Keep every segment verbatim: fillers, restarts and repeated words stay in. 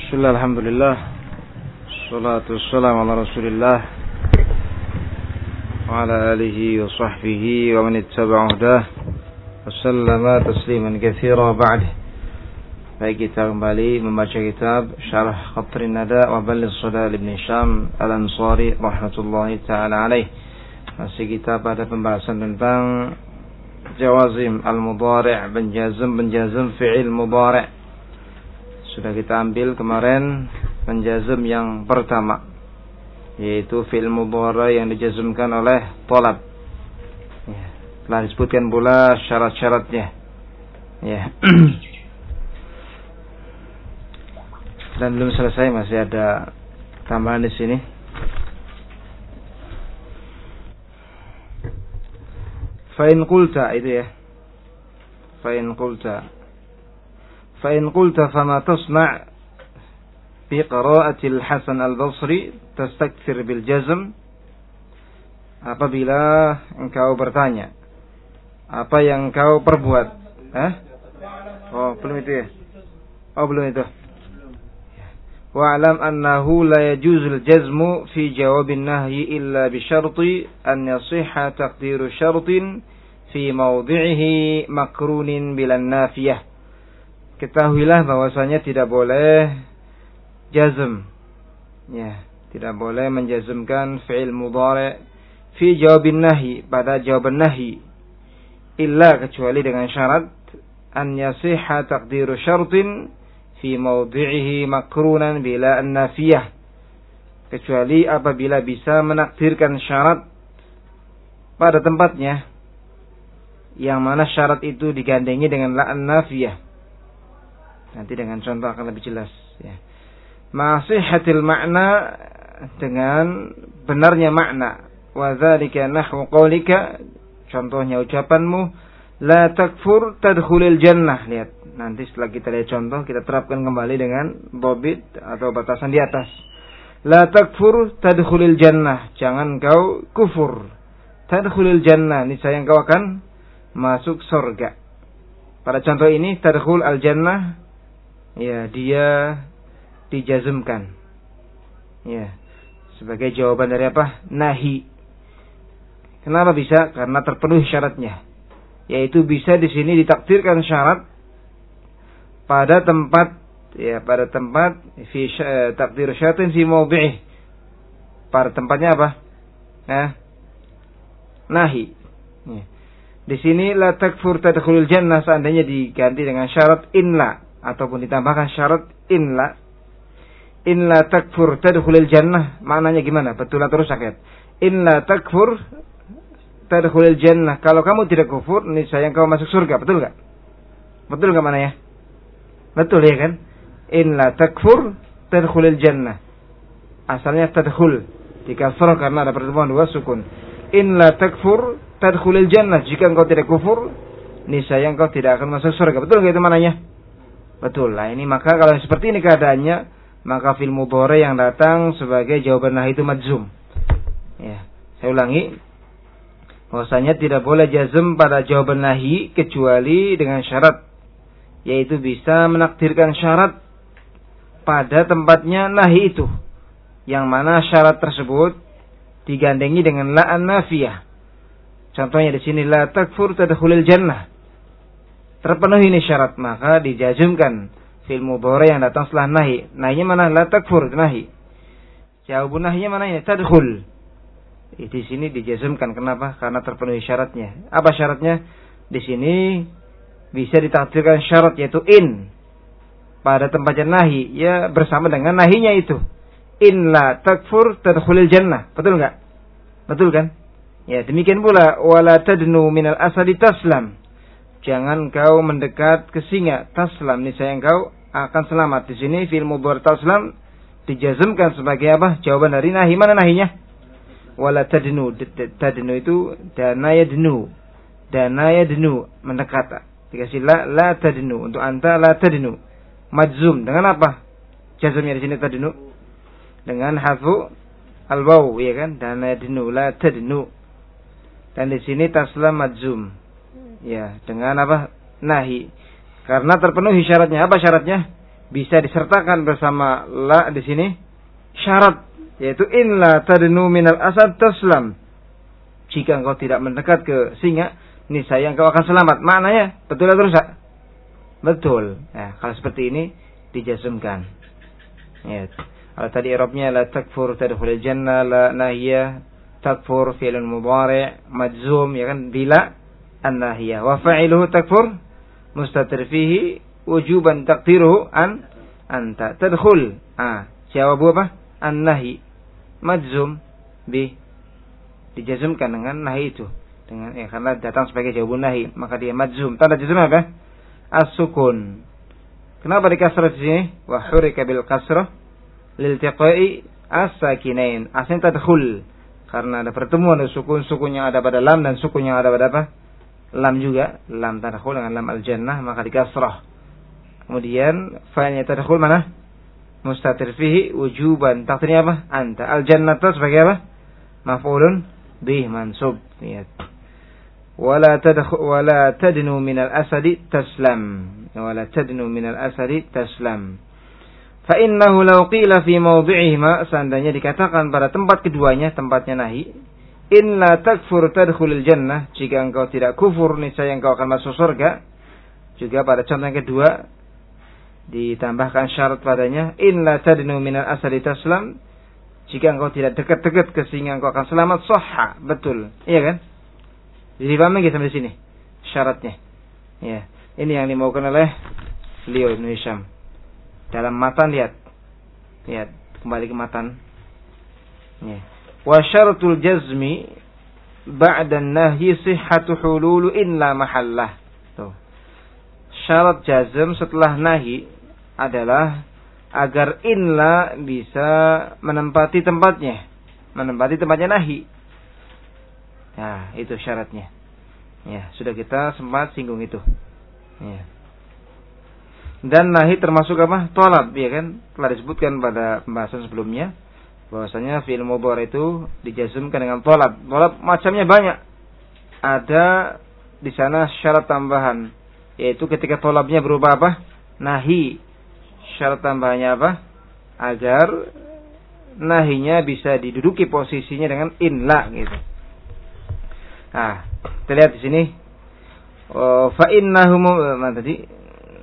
Bismillah, alhamdulillah, salatu wassalamu ala rasulillah wa ala alihi wa sahbihi wa man ittaba'a hudah wa sallama tasliman katsira ba'd. Baik, kita kembali membaca kitab Syarah Qatrin Nada wa Balligh Sada Ibn Syam Al-Ansari rahmatullahi ta'ala alaih. Masih kita pada pembahasan tentang jawazim al-mudhari', penjazm penjazm fi'il mudhari'. Sudah kita ambil kemarin penjazm yang pertama, yaitu fi'il mudhari' yang dijazmkan oleh talab. Ya, telah disebutkan pula syarat-syaratnya. Ya. Dan belum selesai, masih ada tambahan di sini. Fa in qulta, itu ya. Fa in qulta فإن قلت فما تصنع بقراءة الحسن البصري تستكثر بالجزم. Apabila engkau bertanya, apa yang engkau perbuat? Eh? Oh, belum itu ya? Oh, belum itu. Wa'lam annahu la yajuzul jazmu fi jawabin nahyi illa bi syarti an yasihha taqdiru syartin fi mawdi'ihi makrunin bilan nafiyah. Ketahuilah bahwasanya tidak boleh jazm, ya, tidak boleh menjazmkan fi'il mudhari' fi jawabin nahi, pada jawaban nahi, illa, kecuali dengan syarat an yasihha taqdiru syartin fi mawdi'ihi makrunan bila an-nafiyah, kecuali apabila bisa menakdirkan syarat pada tempatnya, yang mana syarat itu digandengi dengan la an-nafiyah. Nanti dengan contoh akan lebih jelas, ya. Ma'sihatil makna, dengan benarnya makna. Wa dzalika nahwu qaulika, contohnya ucapanmu, la takfur tadkhulil jannah. Lihat, nanti setelah kita lihat contoh, kita terapkan kembali dengan dhabit atau batasan di atas. La takfur tadkhulil jannah, jangan kau kufur. Tadkhulil jannah, niscaya engkau akan masuk surga. Pada contoh ini tadkhul al jannah, ya, dia dijazmkan, ya, sebagai jawaban dari apa? Nahi. Kenapa bisa? Karena terpenuhi syaratnya, yaitu bisa di sini ditakdirkan syarat pada tempat, ya, pada tempat fi takdir syaratin fi mawdi'ih, pada tempatnya apa? Nah, nahi. Ya. Di sini la takfur tadkhulul jannah, seandainya diganti dengan syarat inla, ataupun ditambahkan syarat inla, inla takfur tadkhulil jannah, maknanya gimana? Betul atau rusak ya? Inla takfur tadkhulil jannah, kalau kamu tidak kufur, niscaya engkau masuk surga, betul enggak? Betul enggak maknanya? Betul ya kan? Inla takfur tadkhulil jannah, asalnya tadkhul, dikasrah karena ada pertemuan dua sukun. Inla takfur tadkhulil jannah, jika engkau tidak kufur, niscaya engkau tidak akan masuk surga, betul enggak itu maknanya? Betul lah ini. Maka kalau seperti ini keadaannya, maka fi'il mudhari' yang datang sebagai jawaban nahi itu majzum. Ya, saya ulangi, bahwasanya tidak boleh jazm pada jawaban nahi kecuali dengan syarat, yaitu bisa menakdirkan syarat pada tempatnya nahi itu, yang mana syarat tersebut digandengi dengan la an-nafiyah. Contohnya di sini la takfur tadkhulil jannah. Terpenuhi ini syarat, maka dijazmkan fi'il mudhari' yang datang setelah nahi. Nahinya mana? La takfur, nahi. Jawabun nahinya mana ini? Tadkhul. Di sini dijazmkan. Kenapa? Karena terpenuhi syaratnya. Apa syaratnya? Di sini bisa ditakdirkan syarat, yaitu in, pada tempatnya nahi, ya, bersama dengan nahinya itu. In la takfur tadkhulil jannah. Betul enggak? Betul kan? Ya, demikian pula wala tadnu minal asadi taslam. Jangan kau mendekat ke singa, taslam, niscaya engkau akan selamat. Di sini fi'il mudhari' taslam dijazmkan sebagai apa? Jawaban dari nahi. Mana nahinya? Wala tadnu. Tadnu itu dana yadnu. Dana yadnu, mendekat. Dikasih la, la tadnu. Untuk anta la tadnu. Majzum dengan apa? Jazmnya di sini tadnu. Dengan hadfu al-waw, ya kan? Dana yadnu, la tadnu. Dan di sini taslam majzum. Ya, dengan apa? Nahi. Karena terpenuhi syaratnya. Apa syaratnya? bisa disertakan bersama la di sini syarat, yaitu in la tadnu minal asad taslam. Jika engkau tidak mendekat ke singa, niscaya engkau akan selamat. Maknanya betul atau rusak? Betul. Nah, kalau seperti ini dijazmkan. Ya. Kalau tadi i'rabnya la takfur tadkhulul jannah, la nahiyah, takfur fi'lun mudhari' majzum, ya kan, bila an-nahiyah. Wa fa'iluhu takfur mustatir fihi wujuban taqdiruhu an anta tadkhul. Ah, jawab apa? An-nahi majzum bi, dijazmkan dengan nahi itu, dengan eh, karena datang sebagai jawabun nahi, maka dia majzum. Tanda jazm apa? As-sukun. Kenapa dikasrah di sini? Wa hurika bil kasrah liltiqai as-sakinain. Asal tadkhul, karena ada pertemuan dari sukun-sukun yang ada pada lam dan sukun yang ada pada apa? Lam juga. Lam tadkhul dengan lam al-jannah, maka dikasrah. Kemudian fa'ilnya tadkhul mana? Mustatir fihi wujuban. Takdirnya apa? Anta. Al-jannah sebagai apa? Maf'ulun bih mansub. Lihat. Wala tadkhul wala tadnu minal asadi taslam. Wala tadnu minal asadi taslam. Fa innahu law qila fi mawdhi'ihima, seandainya dikatakan pada tempat keduanya, tempatnya nahi, in la takfur tadkhulul jannah, jika engkau tidak kufur niscaya engkau akan masuk surga. Juga pada contoh yang kedua ditambahkan syarat padanya, in la tadnu minal asadi taslam, jika engkau tidak dekat-dekat ke singa engkau akan selamat. Sahha, betul. Iya kan? Jadi paham lagi sampai sini syaratnya. Ya, ini yang dimaukan oleh beliau Ibnu Hisham. Dalam matan, lihat. Lihat, kembali ke matan. Ya. Wa syaratul jazmi ba'da an-nahyi sihhatu hululu in la mahallah. Tuh. Syarat jazm setelah nahi adalah agar in la bisa menempati tempatnya. Menempati tempatnya nahi. Nah, itu syaratnya. Ya, sudah kita sempat singgung itu. Ya. Dan nahi termasuk apa? Tolab, ya kan? Telah disebutkan pada pembahasan sebelumnya bahwasanya fi'il mudhari itu dijazmkan dengan tolab. Tolab macamnya banyak. Ada di sana syarat tambahan, yaitu ketika tolabnya berubah apa? Nahi. Syarat tambahannya apa? Agar nahinya bisa diduduki posisinya dengan inla gitu. Nah, kita lihat di sini. Oh, fa innahum mana tadi?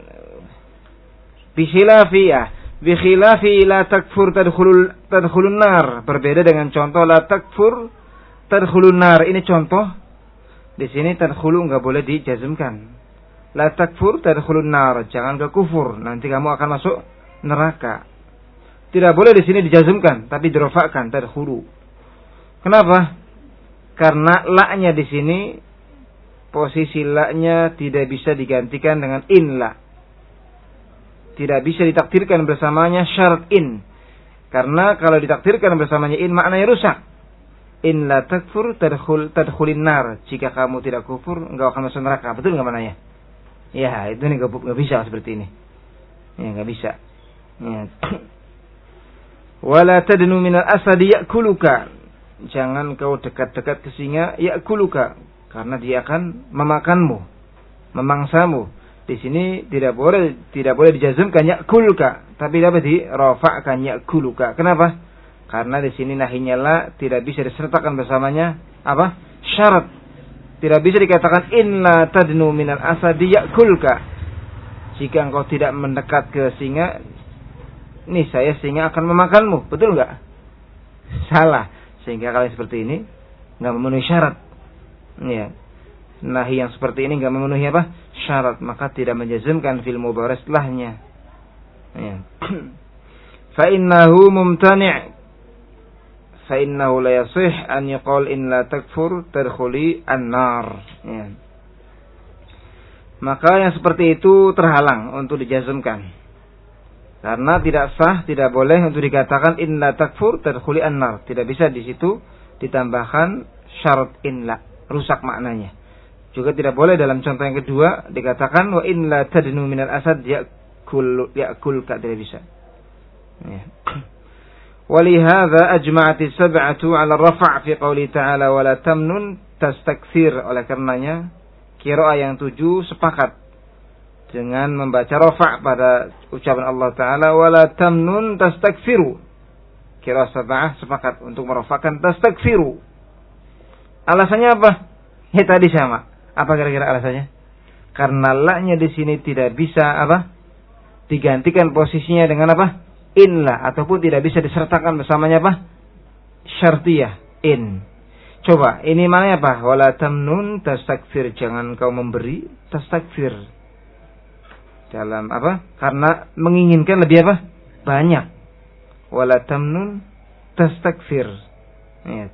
Bikhilafi ya, bikhilafi la takfur tadkhulul tadkhulun nar. Berbeda dengan contoh la takfur tadkhulun nar. Ini contoh. Di sini tadkhulu enggak boleh dijazmkan. La takfur tadkhulun nar. Jangan ke kufur, nanti kamu akan masuk neraka. Tidak boleh di sini dijazmkan, tapi dirofakkan tadkhulu. Kenapa? Karena la-nya di sini posisi la-nya tidak bisa digantikan dengan in la. Tidak bisa ditakdirkan bersamanya syarat in. Karena kalau ditakdirkan bersamanya in, maknanya rusak. In la takfur tadkhul tadkhulin nar. Jika kamu tidak kufur, engkau akan masuk neraka. Betul enggak maknanya? Ya, itu nih enggak bisa seperti ini. Ya, enggak bisa. Ya. Wala tadnu minal asadi ya'kuluka. Jangan kau dekat-dekat ke singa ya'kuluka, karena dia akan memakanmu, memangsamu. Di sini tidak boleh tidak boleh dijazmkan ya'kulka, tapi dapat dirafa'kan ya'kuluka. Kenapa? Karena di sini nahinya la tidak bisa disertakan bersamanya apa? Syarat. Tidak bisa dikatakan inna tadnu minal asadi ya'kulka. Jika engkau tidak mendekat ke singa, nih saya singa akan memakanmu. Betul enggak? Salah. Sehingga kalau seperti ini enggak memenuhi syarat. Ya. Nahi yang seperti ini enggak memenuhi apa? Syarat, maka tidak menjazmkan fil mudhari setelahnya. Ya. Fa innahu mumtani'. Fa innahu la yasih an yuqal in la takfur tadkhuli an-nar. Ya. Maka yang seperti itu terhalang untuk dijazmkan. Karena tidak sah, tidak boleh untuk dikatakan in la takfur tadkhuli an-nar. Tidak bisa di situ ditambahkan syarat in la, rusak maknanya. Juga tidak boleh dalam contoh yang kedua dikatakan wa in la tadnu minal asad ya'kul ya'kulka, tidak bisa. Ya. Walihadza ajma'atis sab'atu 'ala ar-raf' fi qouli ta'ala wa la tamnun tastakthir. Oleh karenanya qiraah yang tujuh sepakat. dengan membaca rafa' pada ucapan Allah Ta'ala, wala tamnun tastakfiru. Qiraah sab'ah sepakat untuk merafa'kan tastakfiru. Alasannya apa? Ya tadi sama. Apa kira-kira alasannya? Karena la-nya di sini tidak bisa apa? Digantikan posisinya dengan apa? In la, ataupun tidak bisa disertakan bersamanya apa? Syartiyah, in. Coba, ini mana apa? Wala tamnun tastakfir, jangan kau memberi, tastakfir. Dalam apa? Karena menginginkan lebih apa? Banyak. Wala tamnun tastakfir. Ya.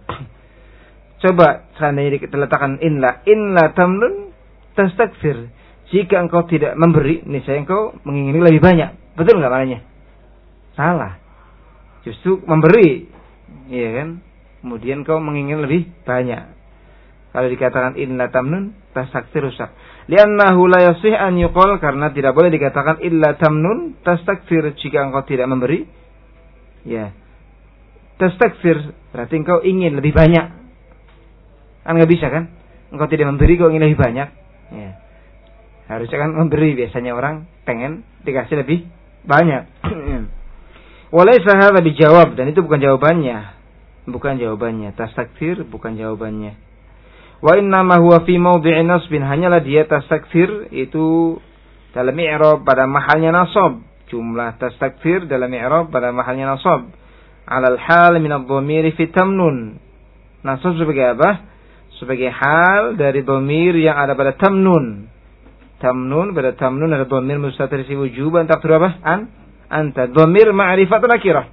Coba seandainya kita letakkan in la, in la tamnun tastakfir. Jika engkau tidak memberi, niscaya engkau menginginkan lebih banyak. Betul enggak maknanya? Salah. Justru memberi, iya kan? Kemudian kau menginginkan lebih banyak. Kalau dikatakan illa tamnun tastakfir rusak. Li'annahu la yasih an yuqal, karena tidak boleh dikatakan illa tamnun tastakfir jika engkau tidak memberi. Ya. Tastakfir berarti engkau ingin lebih banyak. Kan enggak bisa kan? Engkau tidak memberi, kau ingin lebih banyak. Ya. Harusnya kan memberi, biasanya orang pengen dikasih lebih banyak. Walaysa hadza bijawab, dan itu bukan jawabannya. Bukan jawabannya. Tastakfir bukan jawabannya. Wa inna ma huwa fi mawdi'i nasbin, hanyalah dia tastakfir itu dalam i'rab pada mahalnya nasab. Jumlah tastakfir dalam i'rab pada mahalnya nasab. 'Alal hal min adh-dhamir fi tamnun. Nasab sebagai apa? Sebagai hal dari dhamir yang ada pada tamnun. Tamnun, pada tamnun ada dhamir mustatir si wujuban takdir apa? An anta. Dhamir ma'rifah atau nakirah?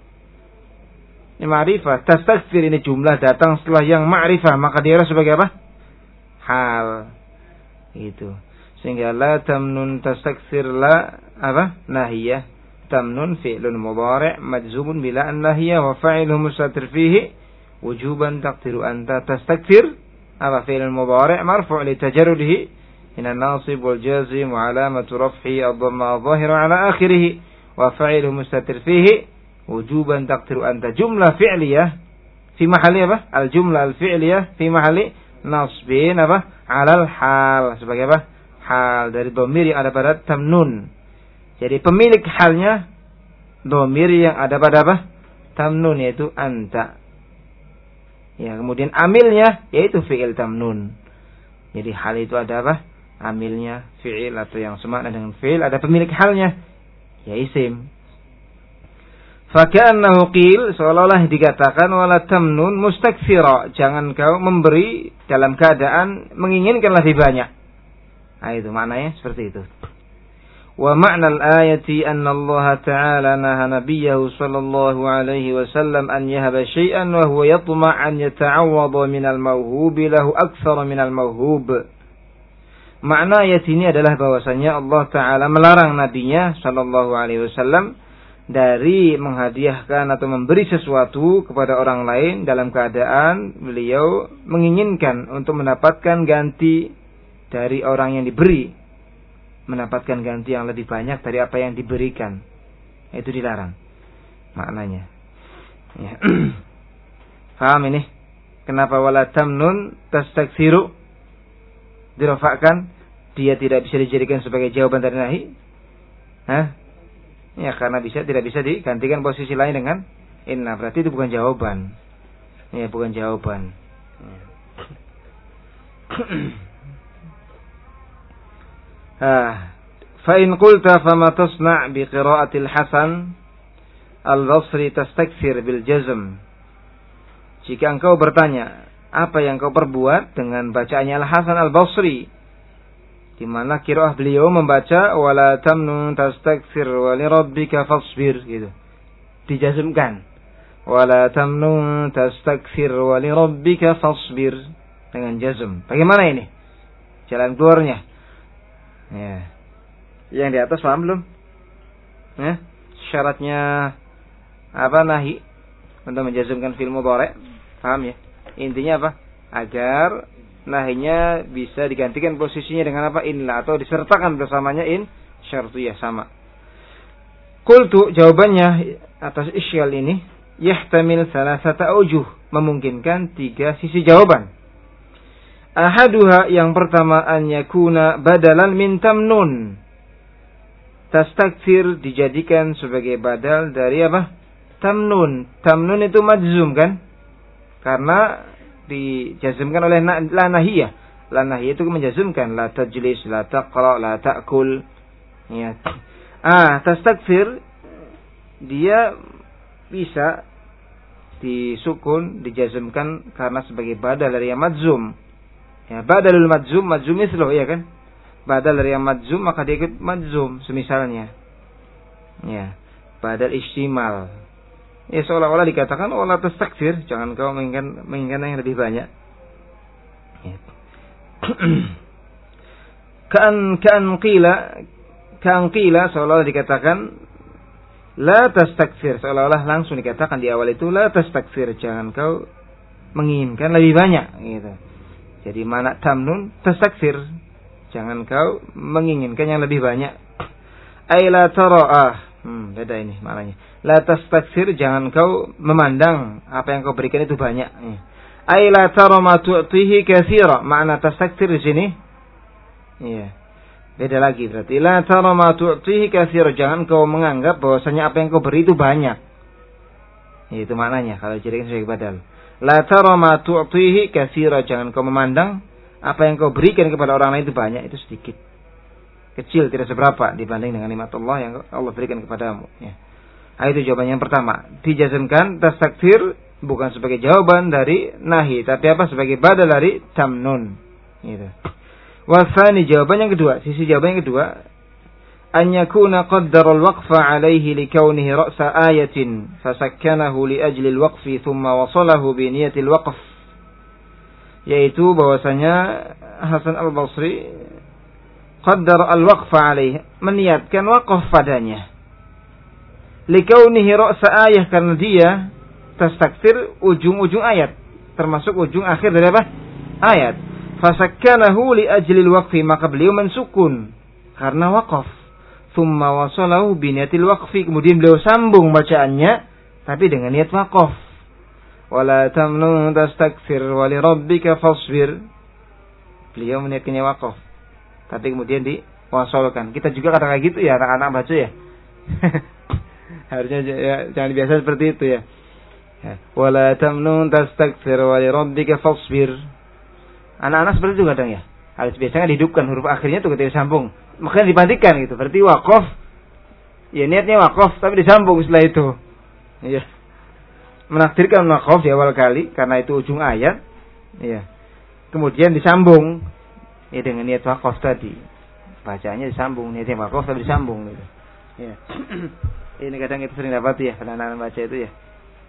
Ini ma'rifah. Tastakfir ini jumlah datang setelah yang ma'rifah, maka dia sebagai apa? Hal. Itu. Sehingga la tamnun tastakfir la apa? Nahiyah. Tamnun fi'lun mudhari' majzumun bila an nahiyah wa fa'iluhu mustatir fihi wujuban takdiru anta. Tastakfir apa? Fi'lun mudhari' marfu' li tajarrudihi من الناصب والجازم وعلامة رفعه الضمة الظاهرة على آخره وفعله مستتر فيه وجوبا تقدر أنت. جملة فعلية في محل apa? الجملة الفعلية في محل نصب apa? على الحال, sebagai apa? Hal dari dhamir yang ada pada tamnun. Jadi pemilik halnya dhamir yang ada pada apa? Tamnun, yaitu anta. Ya, kemudian amilnya yaitu fi'il tamnun. Jadi hal itu ada apa? Amilnya fi'il atau yang semakna dengan fi'il, ada pemilik halnya, ya isim. Faka'annahu qil, seolah-olah dikatakan wala tamnun mustakfira, jangan kau memberi dalam keadaan menginginkan lebih banyak. Nah, itu maknanya seperti itu. Wa ma'nal ayati anna Allah Ta'ala naha nabiyahu sallallahu alaihi wasallam an yahaba syai'an wa huwa yatma' an yata'awwada minal mawhubi lahu aktsara minal mawhub. Makna ayat ini adalah bahwasanya Allah Ta'ala melarang nabinya sallallahu alaihi wasallam dari menghadiahkan atau memberi sesuatu kepada orang lain dalam keadaan beliau menginginkan untuk mendapatkan ganti dari orang yang diberi, mendapatkan ganti yang lebih banyak dari apa yang diberikan. Itu dilarang maknanya. Ya. Paham ini? Kenapa wala tamnun tastakfiru dirafa'kan, dia tidak bisa dijadikan sebagai jawaban dari nahi? Hah? Ya, karena bisa tidak bisa digantikan posisi lain dengan inna. Berarti itu bukan jawaban. Ya, bukan jawaban. Ya. Ah, fa in qulta fama tasna' bi qira'atil Hasan al-Basri tastakfir bil jazm. Jika engkau bertanya, apa yang kau perbuat dengan bacaannya Al-Hasan Al-Basri, di mana qiraah beliau membaca wala tamnun tastakfir wa li rabbika fasbir, gitu. Dijazmkan. Wala tamnun tastakfir wa li rabbika fasbir dengan jazm. Bagaimana ini? Jalan keluarnya. Ya. Yang di atas paham belum? Ya. Syaratnya apa nahi untuk menjazmkan fi'il mudhari'? Paham ya? Intinya apa? Agar nahinya bisa digantikan posisinya dengan apa? Inla, atau disertakan bersamanya in syartiyah, sama. Qultu, jawabannya atas isyal ini, yahtamil salasata aujuh, memungkinkan tiga sisi jawaban. Ahaduha, yang pertama, an yakuna badalan min tamnun. tastakfir dijadikan sebagai badal dari apa? Tamnun. Tamnun itu majzum kan? Karena dijazmkan oleh la nahiyah. La nahiyah itu menjazmkan la tajlis, la taqra, la ta'kul. Ya. Ah, tastakfir dia bisa disukun, dijazmkan karena sebagai badal dari yang majzum. Ya, badalul majzum, majzum misluh, ya kan? Badal dari yang majzum maka dia ikut majzum semisalnya. Ya, badal istimal. Ya seolah-olah dikatakan wala tastakfir, jangan kau menginginkan menginginkan yang lebih banyak. Ya. Kan kan qila kan qila seolah-olah dikatakan la tastakfir, seolah-olah langsung dikatakan di awal itu la tastakfir, jangan kau menginginkan lebih banyak gitu. Jadi mana tamnun tastakfir, jangan kau menginginkan yang lebih banyak. Ai la tara'ah, hmm, beda ini maknanya. La tastakfir, jangan kau memandang apa yang kau berikan itu banyak. Ai la tara ma tu'tihi katsira, makna tastakfir di sini. Iya. Beda lagi berarti. La tara ma tu'tihi katsira, jangan kau menganggap bahwasanya apa yang kau beri itu banyak. Itu maknanya kalau dijadikan sebagai badal. La tara ma tu'tihi katsira, jangan kau memandang apa yang kau berikan kepada orang lain itu banyak, itu sedikit. Kecil, tidak seberapa dibanding dengan nikmat Allah yang Allah berikan kepadamu, ya. Nah, itu jawaban yang pertama. Dijazmkan tastakfir bukan sebagai jawaban dari nahi, tapi apa? Sebagai badal dari tamnun. Gitu. Wasani, jawaban yang kedua, sisi jawaban yang kedua, an yakuna qaddara al-waqfa alayhi li kaunihi ra'sa ayatin fasakkanahu li ajli al-waqfi thumma wasalahu bi niyati al-waqf. Yaitu bahwasanya Hasan al-Basri qaddara al-waqfa alayhi, meniatkan waqaf padanya. Li kaunihi ra'sa ayah, karena dia tastakfir ujung-ujung ayat, termasuk ujung akhir dari apa? Ayat. Fasakkanahu li ajlil waqfi, maka beliau mensukun karena waqaf. Thumma wasalahu bi niyatil waqfi, kemudian beliau sambung bacaannya tapi dengan niat waqaf. Wala tamnun tastakfir wa li rabbika fasbir. Beliau meniatkannya waqaf, tapi kemudian diwasalkan. Kita juga kata kayak gitu ya, anak-anak baca ya. Harusnya ya, jangan biasa seperti itu ya. Wala tamnun tastakfir wa li rabbika fasbir. Anak-anak seperti itu kadang ya. Harus biasanya dihidupkan huruf akhirnya tuh ketika disambung. Makanya dibantikan gitu. Berarti waqaf. Ya niatnya waqaf tapi disambung setelah itu. Iya. Menakdirkan waqaf di awal kali karena itu ujung ayat. Iya. Kemudian disambung ya dengan niat waqaf tadi. Bacaannya disambung, niatnya waqaf tapi disambung gitu. Iya. Ini kadang itu sering dapat ya anak-anak baca itu ya.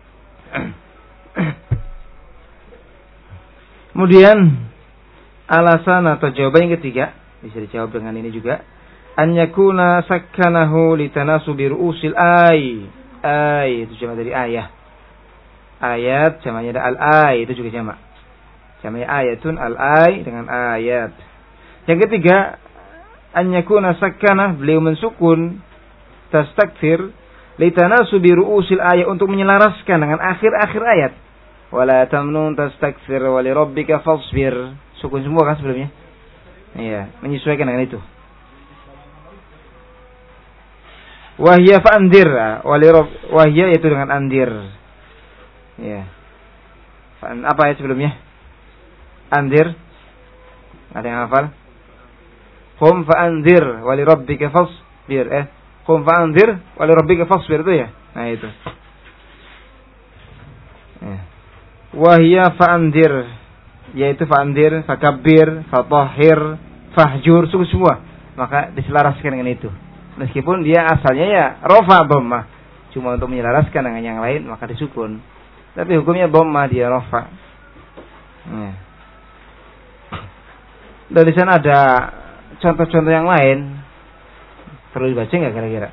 Kemudian alasan atau jawaban yang ketiga bisa dijawab dengan ini juga, an yakuna sakkanahu litanasubi ru'usil ay. Ay itu jamak dari ayah. Ayat jamaknya ada al-ay, itu juga jamak. Jamaknya ayatun al-ay dengan ayat. Yang ketiga, an yakuna sakkanah, beliau mensukun tastakfir litanasubi ru'usil ayat, untuk menyelaraskan dengan akhir-akhir ayat. Wala tamnun tastakfir wa li rabbika fasbir. Sukun semua kan sebelumnya? Iya, menyesuaikan dengan itu. Wahya fa'andir, wa li rabb, wahya itu dengan andir. Iya. Apa ayat sebelumnya? Andir. Ada yang hafal? Qum fa'andir wa li rabbika fasbir. Eh, qum fa'andir wa li rabbika fasbir itu ya. Nah itu. Ya. Wahya fa'andir, yaitu fa'andir, fakabbir, fatahhir, fahjur, semua. Maka diselaraskan dengan itu. Meskipun dia asalnya ya rofa dhammah, cuma untuk menyelaraskan dengan yang lain maka disukun. Tapi hukumnya dhammah, dia rofa. Ya. Dan di sana ada contoh-contoh yang lain. Perlu dibaca nggak kira-kira?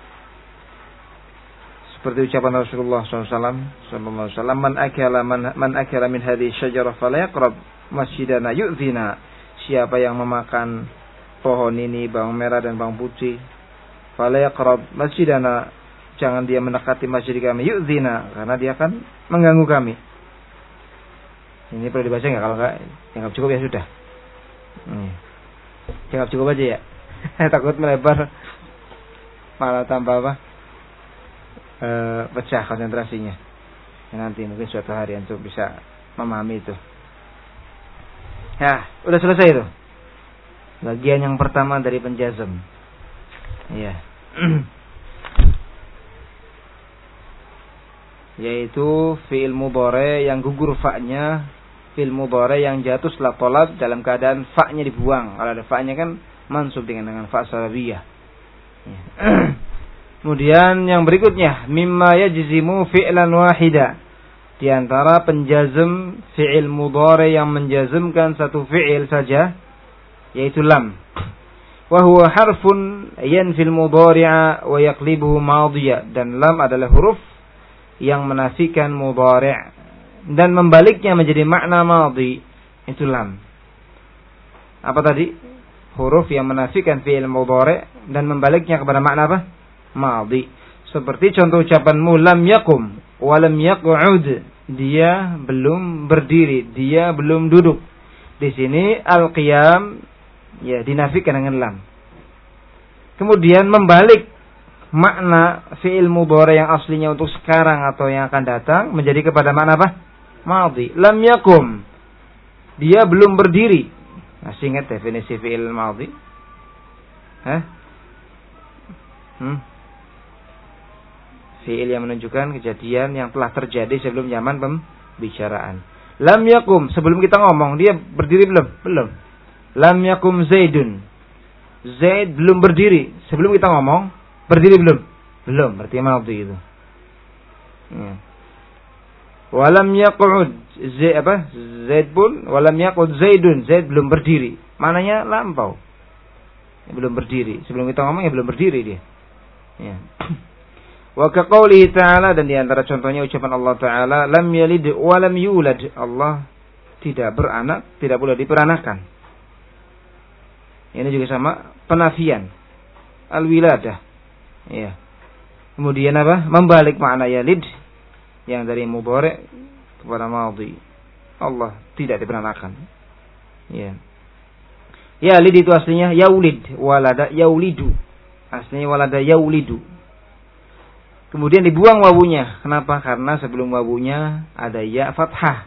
Seperti ucapan Rasulullah shallallahu alaihi wasallam, man akala man, man akala min hadhihi syajarah fala yaqrab masjidana yu'zina. Siapa yang memakan pohon ini, bawang merah dan bawang putih, fala yaqrab masjidana, jangan dia mendekati masjid kami, yu'zina, karena dia akan mengganggu kami. Ini perlu dibaca enggak? Kalau enggak, yang cukup ya sudah. Hmm. Jangan cukup aja ya. Takut melebar. malah tambah apa? E, pecah konsentrasinya. Ya, nanti mungkin suatu hari untuk bisa memahami itu. Ya, udah selesai itu. Bagian yang pertama dari penjazm. Iya. Yaitu fi'il mudhari yang gugur fa'nya, fi'il mudhari yang jatuh setelah talab dalam keadaan fa'nya dibuang. Kalau ada fa'nya kan mansub dengan dengan fa' sababiyah. Ya. Kemudian yang berikutnya, mimma yajzimu fi'lan wahida. Di antara penjazm fi'il mudhari yang menjazmkan satu fi'il saja, yaitu lam. Wa huwa harfun yanfil mudhari'a wa yaqlibuhu madhiya. Dan lam adalah huruf yang menafikan mudhari' dan membaliknya menjadi makna madhi. Itu lam. Apa tadi? Huruf yang menafikan fi'il mudhari' dan membaliknya kepada makna apa? Madhi. Seperti contoh ucapanmu lam yakum wa lam yaq'ud. Dia belum berdiri, dia belum duduk. Di sini al-qiyam ya dinafikan dengan lam. Kemudian membalik makna fi'il mudhari yang aslinya untuk sekarang atau yang akan datang menjadi kepada makna apa? Madhi. Lam yakum. Dia belum berdiri. Masih ingat definisi fi'il madhi? Hah? Hmm? Fi'il yang menunjukkan kejadian yang telah terjadi sebelum zaman pembicaraan. Lam yakum, sebelum kita ngomong, dia berdiri belum? Belum. Lam yakum Zaidun. Zaid belum berdiri. Sebelum kita ngomong, berdiri belum? Belum, berarti madhi itu. Ya. Walam yaq'ud. Zaid apa? Zaid pun walam yaq'ud Zaidun. Zaid belum berdiri. Mananya lampau. Ya, belum berdiri. Sebelum kita ngomong ya belum berdiri dia. Ya. Wa kaqaulihi ta'ala, dan di antara contohnya ucapan Allah Ta'ala, lam yalid wa lam yulad. Allah tidak beranak, tidak pula diperanakan. Ini juga sama penafian al-wiladah. Ya. Kemudian apa? Membalik makna yalid yang dari mudhari kepada madhi. Allah tidak diperanakan. Ya. Yalid itu aslinya yaulid, walada yaulidu. Aslinya walada yaulidu. Kemudian dibuang wawunya. Kenapa? Karena sebelum wawunya ada ya fathah.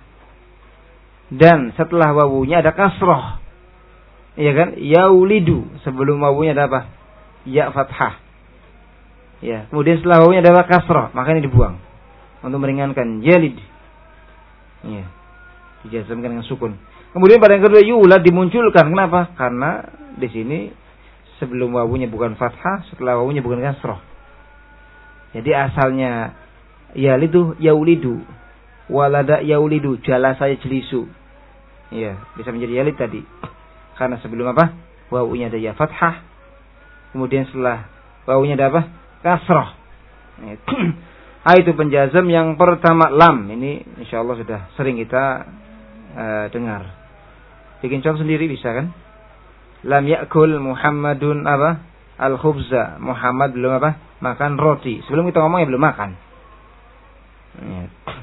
Dan setelah wawunya ada kasroh. Iya kan? Yaulidu. Sebelum wawunya ada apa? Ya fathah. Ya. Kemudian setelah wawunya ada apa? Kasroh. Makanya dibuang. Untuk meringankan. Yalid. Ya. Dijazmkan dengan sukun. Kemudian pada yang kedua yulad dimunculkan. Kenapa? Karena di sini sebelum wawunya bukan fathah. Setelah wawunya bukan kasroh. Jadi asalnya yalidu yaulidu, walada yaulidu, jala saya jelisu. Iya, bisa menjadi yalid tadi. Karena sebelum apa? Wawunya ada ya fathah. Kemudian setelah wawunya ada apa? Kasrah. Ah, itu penjazm yang pertama lam. Ini insyaallah sudah sering kita uh, dengar. Bikin contoh sendiri bisa kan? Lam ya'kul Muhammadun apa? Al-khubza. Muhammad belum apa? Makan roti. Sebelum kita ngomong ya belum makan. Ya.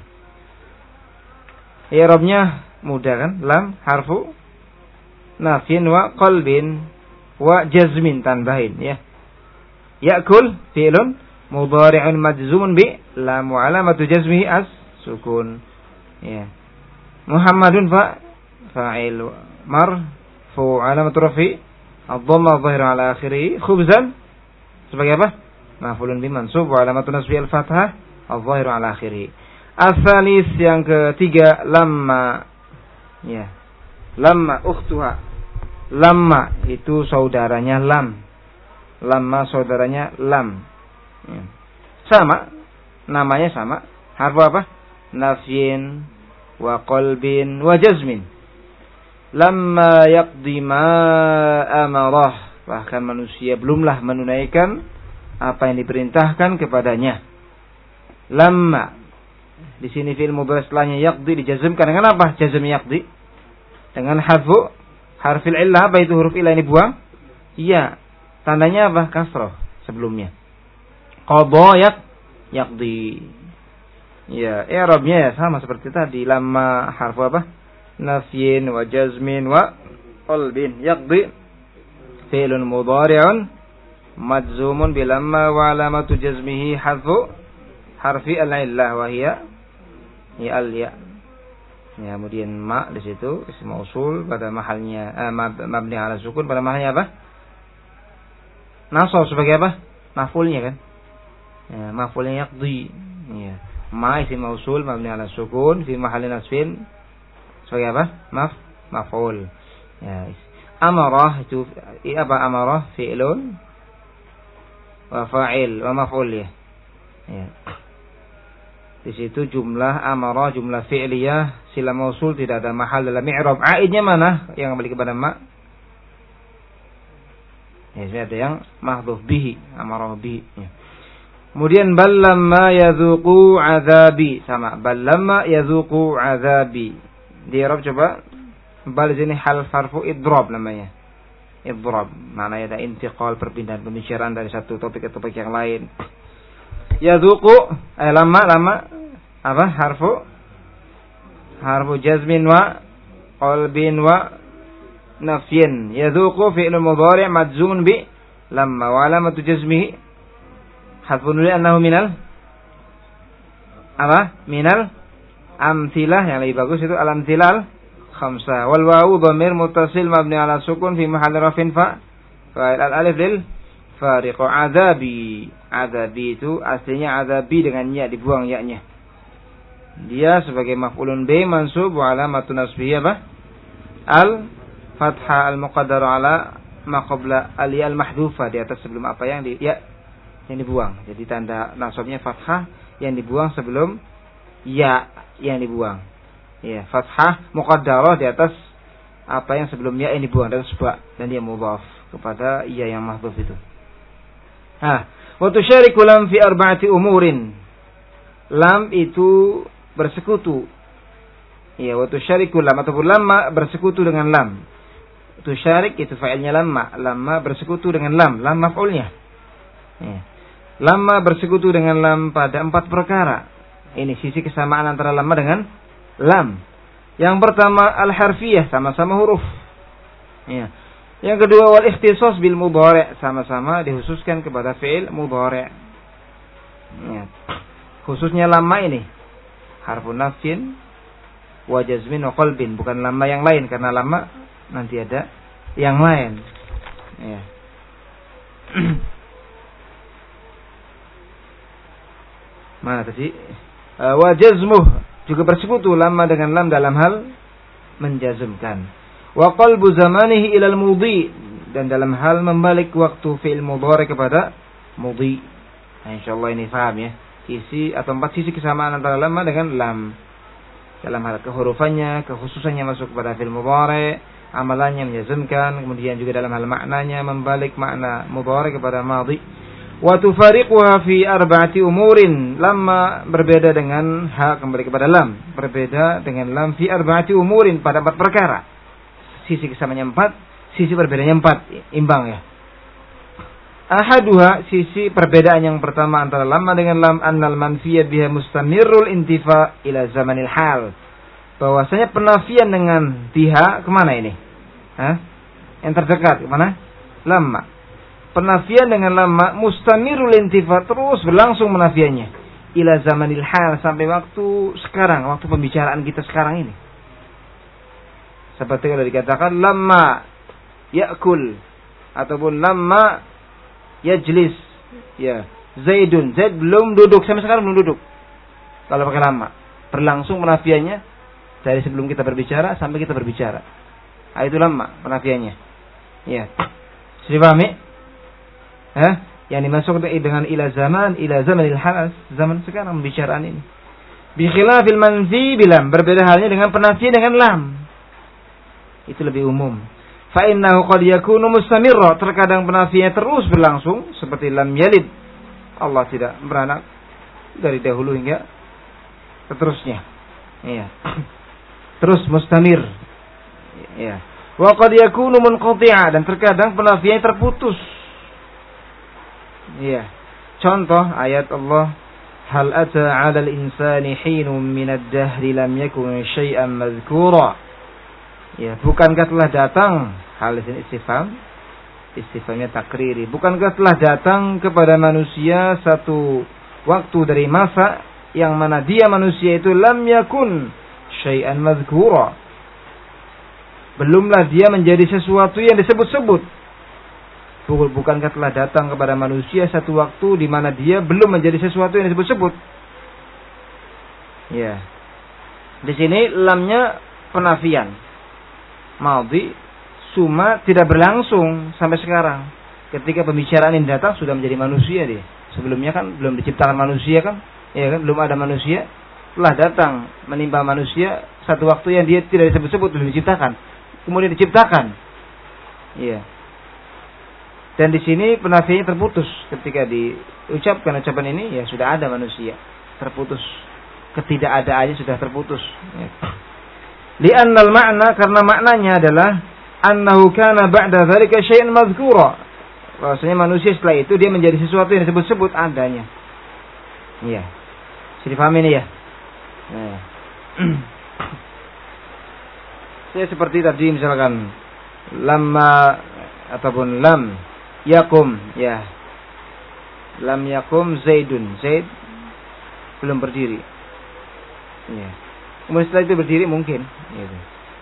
I'rabnya mudah kan? Lam harfu nafyin wa qalbin wa jazmin, tanbahin ya. Ya'kul fi'lun mudhari'un majzumun bi lam wa alamatu jazmihi as sukun. Ya. Muhammadun fa fa'il marfu alamatu rafi ad-dhamma adh-dhahira ala akhirih. Khubzan sebagai apa? Maf'ulun bi mansub wa alamatun nasbi al-fathah adh-dhahiru ala akhirih. Asalis yang ketiga lamma. Ya. Lamma ukhtuha. Lamma itu saudaranya lam. Lamma saudaranya lam. Ya. Sama, namanya sama. Harfu apa? Nafyin wa qalbin wa jazmin. Lamma yaqdi ma amarah. Bahkan manusia belumlah menunaikan apa yang diperintahkan kepadanya. Lamma di sini fi'il mudhari setelahnya yaqdi dijazmkan dengan apa? Jazm yaqdi dengan harfu harfil illah. Apa itu huruf illah ini buang? Iya. Tandanya apa? Kasrah sebelumnya. Qadha yaq yaqdi. Ya, i'rabnya ya sama seperti tadi. Lamma harfu apa? Nafyin wa jazmin wa qalbin. Yaqdi fi'lun mudhari'un majzumun bilamma wa alamatu jazmihi hadfu harfi al-illah wa hiya ya al-ya. Ya, kemudian ma di situ isim mausul pada mahalnya eh, mabni ala sukun pada mahalnya apa? Nasab sebagai apa? Maf'ulnya kan? Ya, maf'ulnya yaqdi. Ya. Ma isim mausul mabni ala sukun fi mahalli nasbin sebagai apa? Maf maf'ul. Ya. Amarah itu apa amarah fi'lun wa fa'il wa maf'ul ya. Ya. Di situ jumlah amarah, jumlah fi'liyah, sila mausul tidak ada mahal dalam i'rab. Aidnya mana yang kembali kepada ma? Ya, ini ada yang mahdhuf bihi, amarah bihi. Ya. Kemudian bal lamma yadzuqu azabi sama bal lamma yadzuqu azabi. Di i'rab coba bal ini hal farfu idrab namanya. Idrab, maknanya ada intiqal, perpindahan pembicaraan dari satu topik ke topik yang lain. Yadzuqu eh, lama lama apa harfu harfu jazmin wa qalbin wa nafyin. Yadzuqu fi'l mudhari' majzumun bi lamma wa alamatu jazmihi harfun li annahu minal apa minal amthilah, yang lebih bagus itu al-amthilal khamsah. Wal wawu dhamir muttasil mabni ala sukun fi mahalli rafin fa fa'il al-alif lil fariqu azabi. Azabi itu aslinya azabi dengan ya, dibuang ya-nya. Dia sebagai maf'ulun bi mansub wa alamatun nasbihi apa? Al fathah al muqaddar ala ma qabla al ya al mahdhufa, di atas sebelum apa yang di ya yang dibuang. Jadi tanda nasabnya fathah yang dibuang sebelum ya yang dibuang. Ya, fathah muqaddarah di atas apa yang sebelum ya yang dibuang dan sebab, dan dia mudhaf kepada ya yang mahdhuf itu. Ah, wa tusyariku lam fi arba'ati umurin. Lam itu bersekutu. Ya, wa tusyariku lam ataupun lamma bersekutu dengan lam. Tusyarik itu fa'ilnya lamma, lamma bersekutu dengan lam, lam maf'ulnya. Ya. Lamma bersekutu dengan lam pada empat perkara. Ini sisi kesamaan antara lamma dengan lam. Yang pertama al-harfiyah, sama-sama huruf. Ya. Yang kedua wal ikhtisas bil mudhari', sama-sama dikhususkan kepada fi'il mudhari'. Ya. Khususnya lamma ini harfun nafsin wa jazmin wa qalbin, bukan lamma yang lain, karena lamma nanti ada yang lain. Ya. Mana tadi? Uh, wa jazmuh juga bersekutu lamma dengan lam dalam hal menjazmkan. Wa qalbu zamanihi ilal mudhi, dan dalam hal membalik waktu fi'il mudhari kepada mudhi. Nah, insyaallah ini paham ya. Sisi atau empat sisi kesamaan antara lamma dengan lam. Dalam hal kehurufannya, kekhususannya masuk kepada fi'il mudhari, amalannya menjazmkan, kemudian juga dalam hal maknanya membalik makna mudhari kepada madhi. Wa tufariquha fi arba'ati umurin, lamma berbeda dengan ha kembali kepada lam, berbeda dengan lam fi arba'ati umurin pada empat perkara. Sisi kesamaannya empat, sisi perbedaannya empat, imbang ya. Ahaduha, sisi perbedaan yang pertama antara lamma dengan lam, annal manfiyya biha mustamirrul intifa ila zamanil hal. Bahwasanya penafian dengan biha kemana ini? Hah? Yang terdekat kemana? Lamma. Penafian dengan lamma mustamirrul intifa, terus berlangsung penafiannya ila zamanil hal, sampai waktu sekarang, waktu pembicaraan kita sekarang ini. Seperti kalau dikatakan lamma ya'kul ataupun lamma yajlis, ya, Zaidun, Zaid belum duduk, sampai sekarang belum duduk. Kalau pakai lamma, berlangsung penafiannya dari sebelum kita berbicara sampai kita berbicara. Ah, itu lamma penafiannya. Ya. Sudah paham ya? Hah? Yang dimaksud dengan ila zaman, ila zamanil halas, zaman sekarang pembicaraan ini. Bi khilafil manfi bilam, berbeda halnya dengan penafian dengan lam. Itu lebih umum. Fa innahu qad yakunu mustamirra, terkadang penafiannya terus berlangsung seperti lam yalid, Allah tidak beranak dari dahulu hingga seterusnya. Iya. Terus mustamir. Iya. Wa qad yakunu munqati'a, dan terkadang penafiannya terputus. Iya. Contoh ayat Allah, hal ata 'alal insani hinun minad dahri lam yakun syai'an madhkura. Ya, bukankah telah datang, hal ini istifham, Istifhamnya takriri. Bukankah telah datang kepada manusia satu waktu dari masa yang mana dia manusia itu lam yakun syai'an mazkura. Belumlah dia menjadi sesuatu yang disebut-sebut. Bukankah telah datang kepada manusia satu waktu di mana dia belum menjadi sesuatu yang disebut-sebut. Ya. Di sini lamnya penafian. Madhi suma tidak berlangsung sampai sekarang. Ketika pembicaraan ini datang sudah menjadi manusia dia. Sebelumnya kan belum diciptakan manusia kan? Ya kan, belum ada manusia. Telah datang menimpa manusia satu waktu yang dia tidak disebut-sebut, belum diciptakan. Kemudian diciptakan. Iya. Dan di sini penafiannya terputus ketika diucapkan ucapan ini, ya sudah ada manusia. Terputus. Ketidakadaannya sudah terputus. Ya. Li'annal ma'na, karena maknanya adalah annahu kana ba'da dzalika syai'an mazkura. Bahwasanya manusia setelah itu dia menjadi sesuatu yang disebut-sebut adanya. Iya. Bisa dipahami ini ya? Nah. Saya seperti tadi misalkan lamma ataupun lam yakum, ya. Lam yakum Zaidun. Zaid belum berdiri. Ya. Kemudian setelah itu berdiri mungkin, gitu.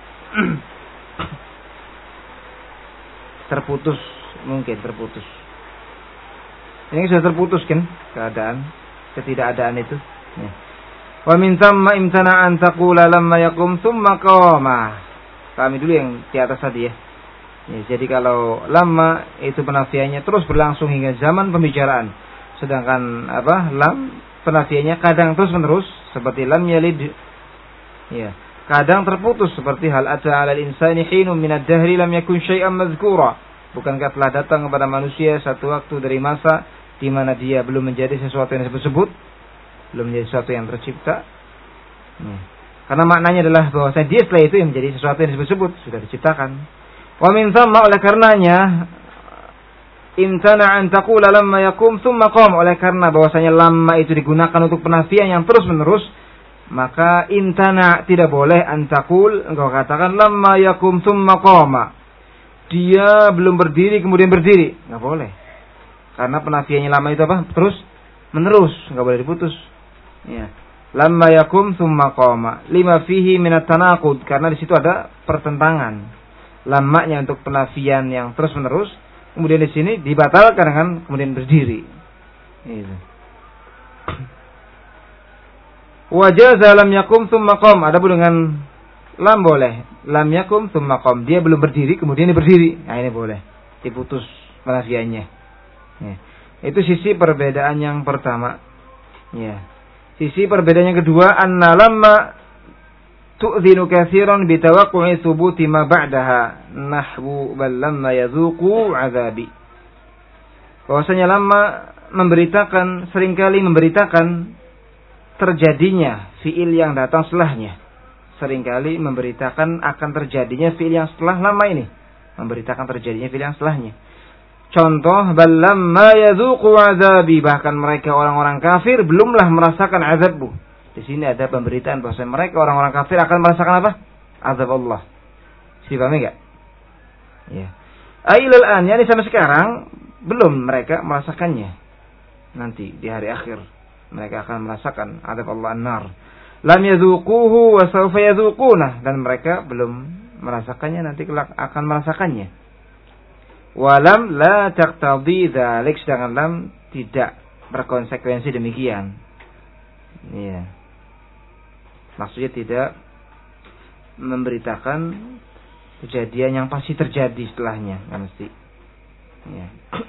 Terputus, mungkin terputus. Ini sudah terputus kan keadaan ketidakadaan itu. Ya. Wa min thamma imtana an taqula lamma yakum thumma qama. Kami dulu yang di atas tadi ya. Ya, jadi kalau lama itu penafiannya terus berlangsung hingga zaman pembicaraan. Sedangkan apa? Lam penafiannya kadang terus menerus seperti lam yalid. Ya, kadang terputus seperti hal ata 'alal insani hinun minad dahri lam yakun syai'an mazkura. Bukankah telah datang kepada manusia satu waktu dari masa di mana dia belum menjadi sesuatu yang disebut-sebut, belum menjadi sesuatu yang tercipta. Ya. Karena maknanya adalah bahwa dia setelah itu yang menjadi sesuatu yang disebut-sebut, sudah diciptakan. Wa min thamma, oleh karenanya imtana an taqula lamma yakum thumma qam, oleh karena bahwasanya lamma itu digunakan untuk penafian yang terus-menerus, maka imtana tidak boleh an taqul, engkau katakan lamma yakum thumma qama. Dia belum berdiri kemudian berdiri, enggak boleh. Karena penafiannya lama itu apa? Terus menerus, enggak boleh diputus. Ya. Lamma yakum thumma qama. Lima fihi minat tanaqud, karena di situ ada pertentangan. Lamanya untuk penafian yang terus menerus, kemudian di sini dibatalkan dengan kemudian berdiri. Itu. Wajaza lam yakum thumma qam. Adapun dengan lam boleh. Lam yakum thumma qam. Dia belum berdiri kemudian dia berdiri. Nah ini boleh. Diputus penafiannya. Ya. Itu sisi perbedaan yang pertama. Ya. Sisi perbedaan yang kedua, anna lamma tu'dhinu katsiran bi tawaqqu'i thubuti ma ba'daha nahwu bal lamma yadhuqu 'adzabi. Bahwasanya lamma memberitakan, seringkali memberitakan terjadinya fiil yang datang setelahnya. Seringkali memberitakan akan terjadinya fiil yang setelah lama ini. Memberitakan terjadinya fiil yang setelahnya. Contoh, balamma yadzuqu azabi, bahkan mereka orang-orang kafir belumlah merasakan azabku. Di sini ada pemberitaan bahwa mereka orang-orang kafir akan merasakan apa? Azab Allah. Dipahami enggak? Ya. Ailal an, yani sampai sekarang belum mereka merasakannya. Nanti di hari akhir mereka akan merasakan azab Allah an-nar. Lam yadzuquhu wa sawfa yadzuquna, dan mereka belum merasakannya, nanti kelak akan merasakannya. Walam la taqtadi dzalik, sedangkan lam tidak berkonsekuensi demikian. Iya. Maksudnya tidak memberitakan kejadian yang pasti terjadi setelahnya, enggak mesti. Iya.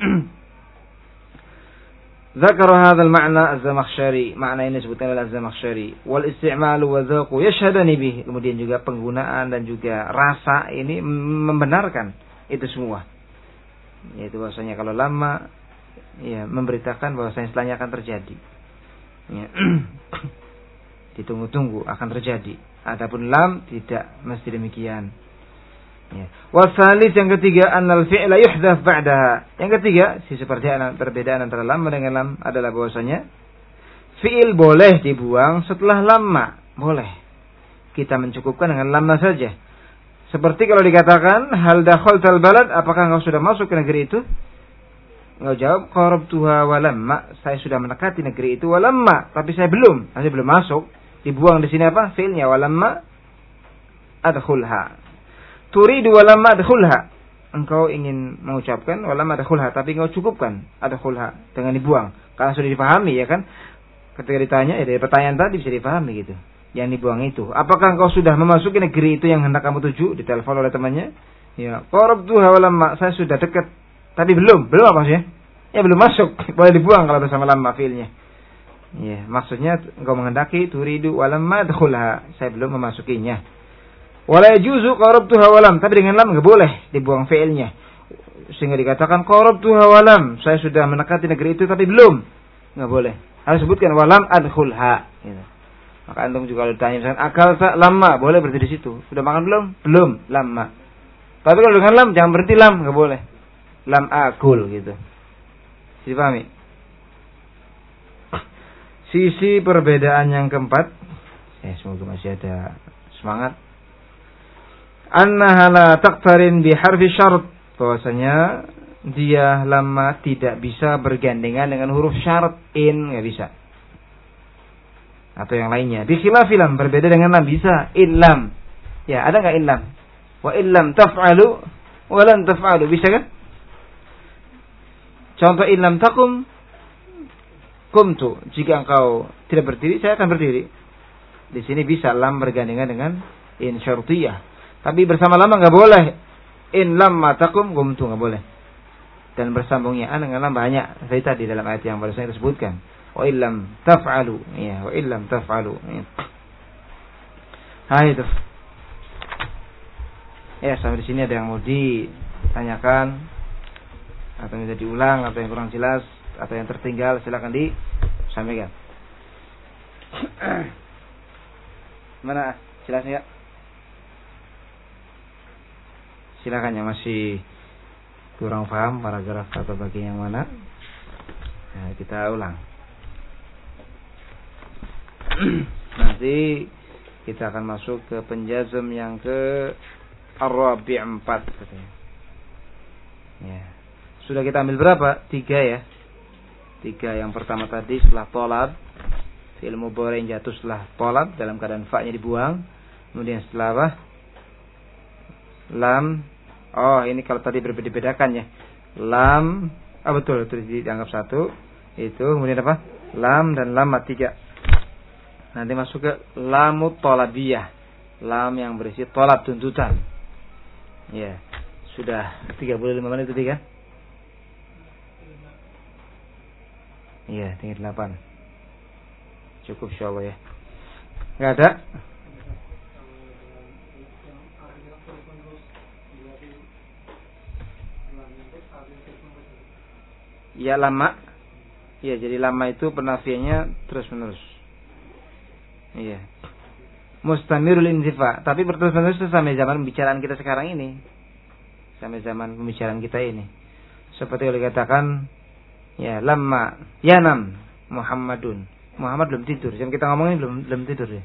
Zakara hadzal ma'na az-Zamakhsyari, makna ini disebutkan oleh az-Zamakhsyari. Wal isti'malu wa dzaqu yashhadani bih, kemudian juga penggunaan dan juga rasa ini membenarkan itu semua. Yaitu bahwasanya kalau lama ya memberitakan bahwasanya setelahnya akan terjadi. Ya. Ditunggu-tunggu akan terjadi. Adapun lam tidak mesti demikian. Ya. Wasalis, yang ketiga, annal fi'la yuhdhaf ba'daha. Yang ketiga, si seperti perbedaan antara lam dengan lam adalah bahwasanya fi'il boleh dibuang setelah lama, boleh. Kita mencukupkan dengan lama saja. Seperti kalau dikatakan hal dakhaltal balad, apakah engkau sudah masuk ke negeri itu? Engkau jawab qarabtuha walamma, saya sudah mendekati negeri itu walamma, tapi saya belum, masih belum masuk. Dibuang di sini apa? Fi'ilnya walamma adkhulha. Turidu walamma adkhulha. Engkau ingin mengucapkan walamma adkhulha, tapi engkau cukupkan adkhulha dengan dibuang. Karena sudah dipahami ya kan? Ketika ditanya, ya dari pertanyaan tadi bisa dipahami gitu. Yang dibuang itu. Apakah engkau sudah memasuki negeri itu yang hendak kamu tuju? Ditelepon oleh temannya. Ya, qarabtuha walamma, saya sudah dekat, tapi belum. Belum apa maksudnya? Ya belum masuk. Boleh dibuang kalau bersama lamma fiilnya. Ya, maksudnya engkau menghendaki turidu walamma adkhulha, saya belum memasukinya. Wala yajuzu qarabtuha walam, tapi dengan lam enggak boleh dibuang fiilnya. Sehingga dikatakan qarabtuha walam, saya sudah mendekati negeri itu tapi belum. Enggak boleh. Harus sebutkan walam adkhulha gitu. Maka antum juga kalau ditanya misalkan akal tak lama, boleh berhenti di situ. Sudah makan belum? Belum, lama. Tapi kalau dengan lam jangan berhenti lam, enggak boleh. Lam akul gitu. Dipahami? Sisi perbedaan yang keempat, ya semoga masih ada semangat. Annaha la taqtarin bi harfi syarat, bahwasanya dia lama tidak bisa bergandengan dengan huruf syarat, in enggak bisa. Atau yang lainnya. Bi khilafilam, berbeda dengan lam, bisa illam. Ya, ada enggak illam? Wa illam taf'alu wa lan taf'alu, bisa kan? Contoh illam takum kumtu, jika engkau tidak berdiri, saya akan berdiri. Di sini bisa lam bergandengan dengan in syartiyah. Tapi bersama lama enggak boleh. In lamma takum kumtu, enggak boleh. Dan bersambungnya an dengan lam banyak. Seperti tadi dalam ayat yang baru saya sebutkan. Wa illam taf'alu, ya, wa illam taf'alu. Ya. Hai itu. Ya, sampai di sini ada yang mau ditanyakan atau bisa diulang atau yang kurang jelas atau yang tertinggal, silakan disampaikan. Mana jelas enggak? Silakan yang masih kurang paham paragraf atau bagian yang mana. Nah, kita ulang. Nanti kita akan masuk ke penjazm yang ke ar-rabi' empat katanya. Ya. Sudah kita ambil berapa? Tiga ya. Tiga. Yang pertama tadi setelah tolab, fi'il mudhari' yang jatuh setelah tolab dalam keadaan fa-nya dibuang. Kemudian setelah apa? Lam. Oh, ini kalau tadi berbeda-bedakan ya. Lam. Ah betul, itu dianggap satu. Itu kemudian apa? Lam dan lam tiga. Nanti masuk ke lamut tolabiyah. Lam yang berisi tolab, tuntutan. Ya. Sudah tiga puluh lima menit tadi kan? Iya, tinggal delapan. Cukup insyaallah ya. Enggak ada? Ya lama. Ya, jadi lama itu penafiannya terus menerus. Iya. Mustamirul inzifa, tapi terus menerus sampai zaman pembicaraan kita sekarang ini. Sampai zaman pembicaraan kita ini. Seperti yang dikatakan, ya lama yanam Muhammadun. Muhammad belum tidur. Yang kita ngomongin belum belum tidur ya.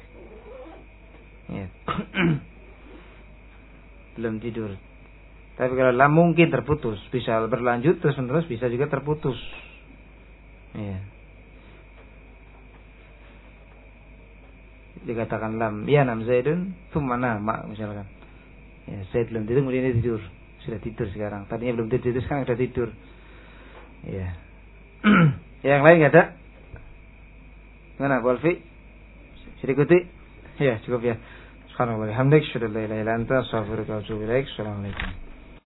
Ya. Belum tidur. Tapi kalau lam mungkin terputus, bisa berlanjut terus menerus, bisa juga terputus. Ya. Dikatakan lam yanam Zaidun tsumma nama misalkan. Ya, Zaid belum tidur, kemudian dia tidur. Sudah tidur sekarang. Tadinya belum tidur, sekarang sudah tidur. Ya. Yang lain enggak ada? Mana Bu Alfi? Bisa ikuti? Ya, cukup ya. Subhanallah, hamdik, syukur la ilaha illa anta, astaghfiruka wa atubu ilaik. Assalamualaikum.